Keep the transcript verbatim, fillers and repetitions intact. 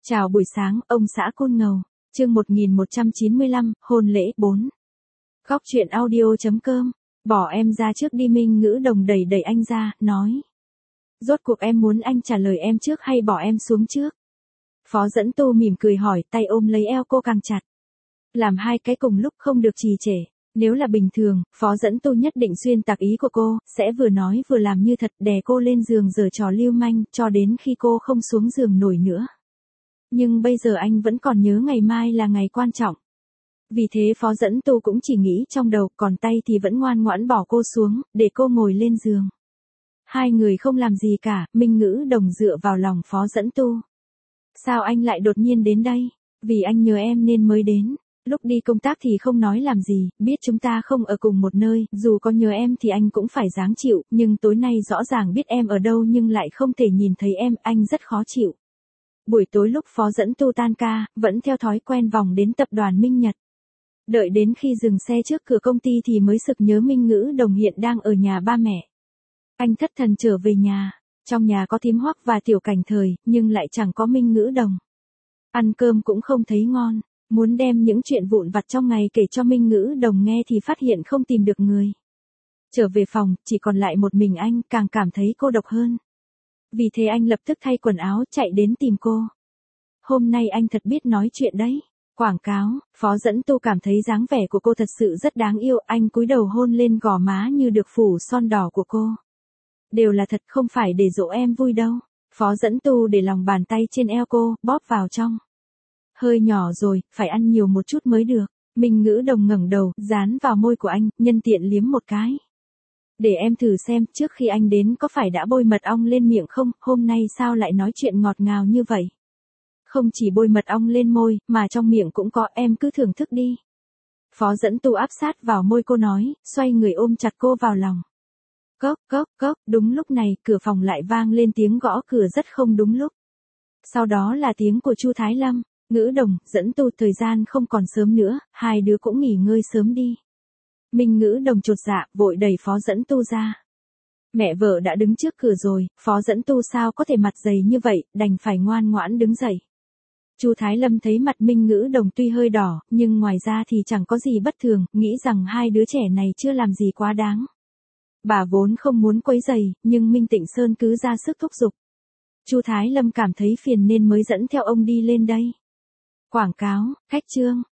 Chào buổi sáng, ông xã Côn Ngầu. Chương một nghìn một trăm chín mươi lăm, hôn lễ bốn. Góc truyện audio chấm com. Bỏ em ra trước đi. Minh Ngữ Đồng đẩy đẩy anh ra, nói. Rốt cuộc em muốn anh trả lời em trước hay bỏ em xuống trước? Phó Dẫn Tu mỉm cười hỏi, tay ôm lấy eo cô càng chặt. Làm hai cái cùng lúc không được trì trệ. Nếu là bình thường, Phó Dẫn Tu nhất định xuyên tạc ý của cô, sẽ vừa nói vừa làm như thật, đè cô lên giường giở trò lưu manh, cho đến khi cô không xuống giường nổi nữa. Nhưng bây giờ anh vẫn còn nhớ ngày mai là ngày quan trọng. Vì thế Phó Dẫn Tu cũng chỉ nghĩ trong đầu, còn tay thì vẫn ngoan ngoãn bỏ cô xuống, để cô ngồi lên giường. Hai người không làm gì cả, Minh Ngữ Đồng dựa vào lòng Phó Dẫn Tu. Sao anh lại đột nhiên đến đây? Vì anh nhớ em nên mới đến. Lúc đi công tác thì không nói làm gì, biết chúng ta không ở cùng một nơi, dù có nhớ em thì anh cũng phải dáng chịu, nhưng tối nay rõ ràng biết em ở đâu nhưng lại không thể nhìn thấy em, anh rất khó chịu. Buổi tối lúc Phó Dẫn Tu tan ca, vẫn theo thói quen vòng đến tập đoàn Minh Nhật. Đợi đến khi dừng xe trước cửa công ty thì mới sực nhớ Minh Ngữ Đồng hiện đang ở nhà ba mẹ. Anh thất thần trở về nhà, trong nhà có Thím Hoắc và Tiểu Cảnh Thời, nhưng lại chẳng có Minh Ngữ Đồng. Ăn cơm cũng không thấy ngon, muốn đem những chuyện vụn vặt trong ngày kể cho Minh Ngữ Đồng nghe thì phát hiện không tìm được người. Trở về phòng, chỉ còn lại một mình anh, càng cảm thấy cô độc hơn. Vì thế anh lập tức thay quần áo chạy đến tìm cô. Hôm nay anh thật biết nói chuyện đấy. Quảng cáo, Phó Dẫn Tu cảm thấy dáng vẻ của cô thật sự rất đáng yêu, anh cúi đầu hôn lên gò má như được phủ son đỏ của cô. Đều là thật, không phải để dỗ em vui đâu. Phó Dẫn Tu để lòng bàn tay trên eo cô, bóp vào trong. Hơi nhỏ rồi, phải ăn nhiều một chút mới được. Minh Ngữ Đồng ngẩng đầu, dán vào môi của anh, nhân tiện liếm một cái. Để em thử xem, trước khi anh đến có phải đã bôi mật ong lên miệng không, hôm nay sao lại nói chuyện ngọt ngào như vậy? Không chỉ bôi mật ong lên môi, mà trong miệng cũng có, em cứ thưởng thức đi. Phó Dẫn Tu áp sát vào môi cô nói, xoay người ôm chặt cô vào lòng. Cốc, cốc, cốc, đúng lúc này, cửa phòng lại vang lên tiếng gõ cửa rất không đúng lúc. Sau đó là tiếng của Chu Thái Lâm, Ngữ Đồng, Dẫn Tu, thời gian không còn sớm nữa, hai đứa cũng nghỉ ngơi sớm đi. Minh Ngữ Đồng chột dạ, vội đẩy Phó Dẫn Tu ra. Mẹ vợ đã đứng trước cửa rồi, Phó Dẫn Tu sao có thể mặt dày như vậy, đành phải ngoan ngoãn đứng dậy. Chu Thái Lâm thấy mặt Minh Ngữ Đồng tuy hơi đỏ, nhưng ngoài ra thì chẳng có gì bất thường, nghĩ rằng hai đứa trẻ này chưa làm gì quá đáng. Bà vốn không muốn quấy rầy, nhưng Minh Tịnh Sơn cứ ra sức thúc giục. Chu Thái Lâm cảm thấy phiền nên mới dẫn theo ông đi lên đây. Quảng cáo, khách trương,